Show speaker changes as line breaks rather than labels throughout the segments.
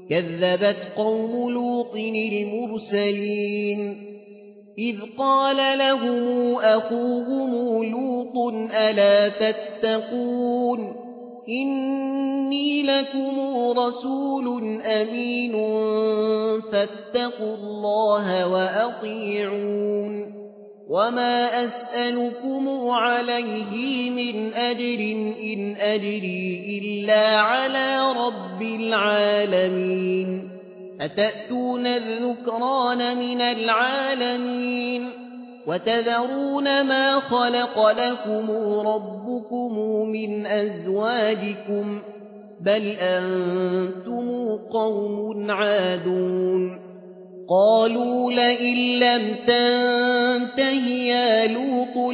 كذبت قوم لوط المرسلين إذ قال لهم أخوهم لوط ألا تتقون إني لكم رسول أمين فاتقوا الله وأطيعون وما أسألكم عليه من أجر إن أجري إلا على رب العالمين أتأتون الذكران من العالمين وتذرون ما خلق لكم ربكم من أزواجكم بل أنتم قوم عادون قالوا لئن لم تنته يا لوط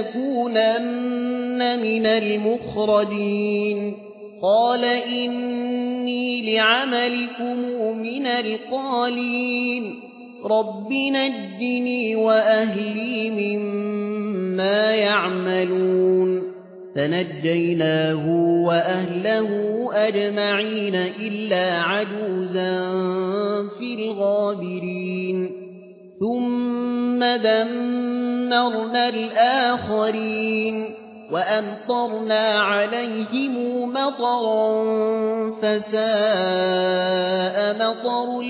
لتكونن من المخرجين قال إني لعملكم من القالين رب نجني وأهلي مما يعملون فنجيناه وأهله أجمعين إلا عجوزا في الغابرين ثم دمرنا الآخرين وأمطرنا عليهم مطرا فساء مطر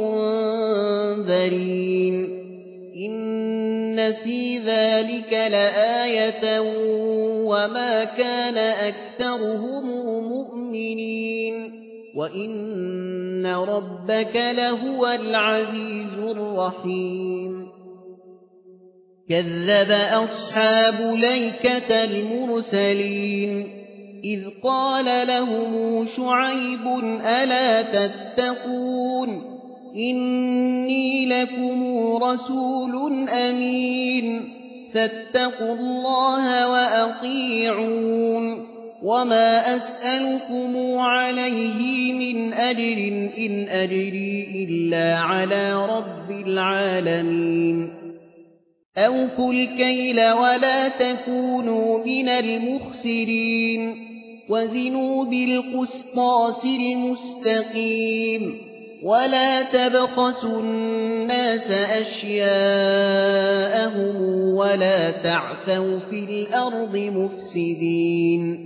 المنذرين إن في ذلك لآية وما كان أكثرهم مؤمنين وإن ربك لهو العزيز الرحيم كذب أصحاب الأيكة المرسلين إذ قال لهم شعيب ألا تتقون إني لكم رسول أمين فاتقوا الله وأطيعون وما أسألكم عليه من أجر إن أجري إلا على رب العالمين أوفوا الكيل ولا تكونوا من المخسرين وزنوا بالقسطاس المستقيم ولا تبخسوا الناس أشياءهم ولا تعثوا في الأرض مفسدين